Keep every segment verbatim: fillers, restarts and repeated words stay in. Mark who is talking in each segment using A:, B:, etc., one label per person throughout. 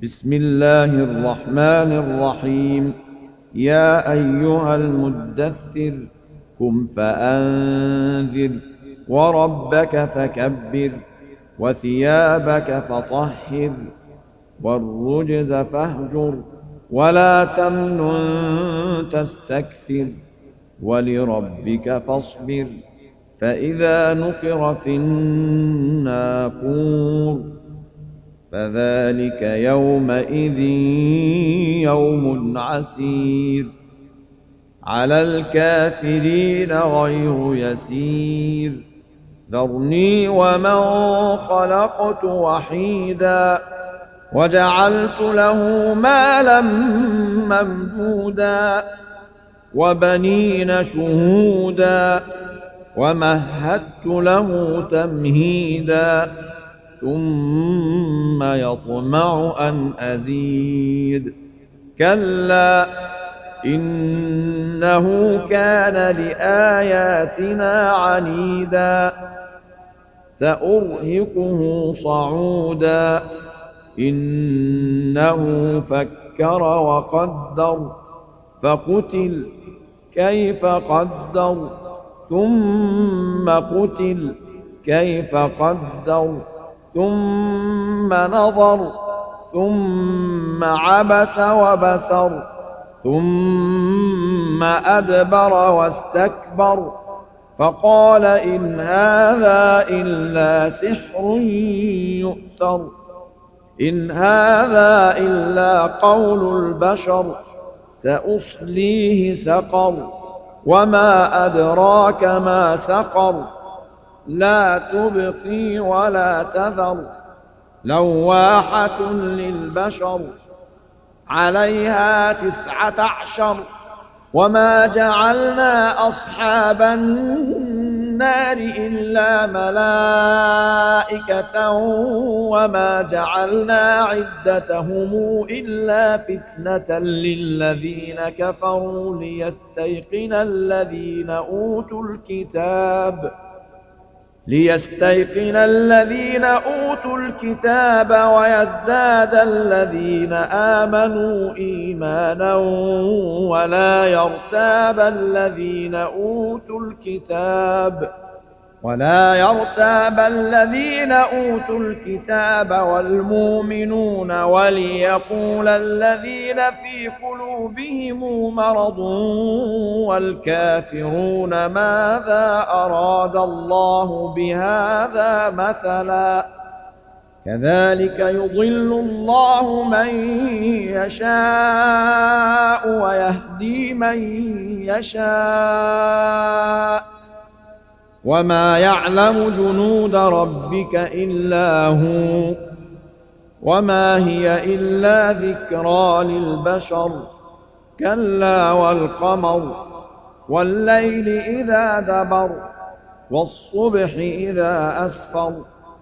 A: بسم الله الرحمن الرحيم. يا أيها المدثر قم فأنذر وربك فكبر وثيابك فطهر والرجز فاهجر ولا تمنن تستكثر ولربك فاصبر فإذا نقر في الناقور فذلك يومئذ يوم عسير على الكافرين غير يسير. ذرني ومن خلقت وحيدا وجعلت له مالا ممدودا وبنين شهودا ومهدت له تمهيدا ثم يطمع أن أزيد كلا إنه كان لآياتنا عنيدا سأرهقه صعودا إنه فكر وقدر فقتل كيف قدر ثم قتل كيف قدر ثم نظر ثم عبس وبسر ثم أدبر واستكبر فقال إن هذا إلا سحر يؤثر إن هذا إلا قول البشر سأصليه سقر وما أدراك ما سقر لا تبقي ولا تذر لواحة للبشر عليها تسعة عشر وما جعلنا أصحاب النار إلا ملائكة وما جعلنا عدتهم إلا فتنة للذين كفروا ليستيقن الذين أوتوا الكتاب ليستيقن الذين أوتوا الكتاب ويزداد الذين آمنوا إيمانا ولا يرتاب الذين أوتوا الكتاب ولا يرتاب الذين أوتوا الكتاب والمؤمنون وليقول الذين في قلوبهم مرض والكافرون ماذا أراد الله بهذا مثلا كذلك يضل الله من يشاء ويهدي من يشاء وما يعلم جنود ربك إلا هو وما هي إلا ذكرى للبشر كلا والقمر والليل إذا دبر والصبح إذا أسفر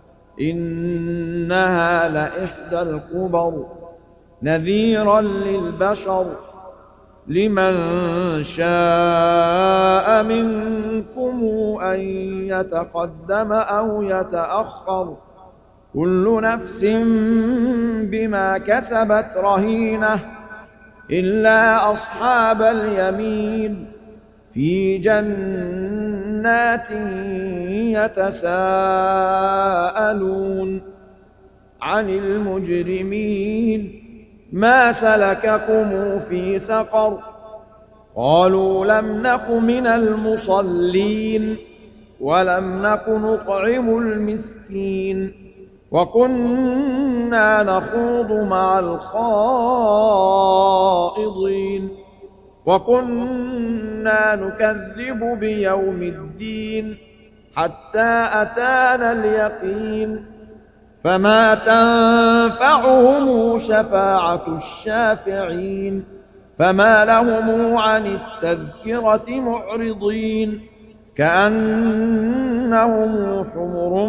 A: إنها لإحدى الكبر نذيرا للبشر لمن شاء منكم أن يتقدم أو يتأخر كل نفس بما كسبت رهينة إلا أصحاب اليمين في جنات يتساءلون عن المجرمين ما سلككم في سقر قالوا لم نك من المصلين ولم نك نطعم المسكين وكنا نخوض مع الخائضين وكنا نكذب بيوم الدين حتى أتانا اليقين فما تنفعهم شفاعة الشافعين فما لهم عن التذكرة معرضين كأنهم حمر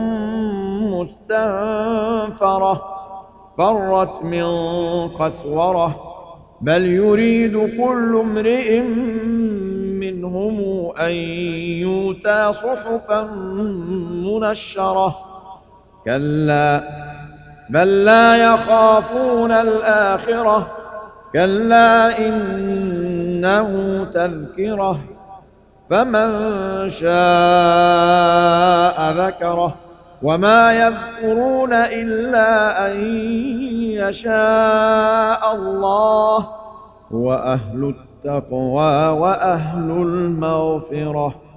A: مستنفرة فرت من قسورة بل يريد كل امرئ منهم أن يؤتى صحفا منشرة كلا بل لا يخافون الآخرة كلا إنه تذكرة فمن شاء ذكره وما يذكرون إلا أن يشاء الله هو أهل التقوى وأهل المغفرة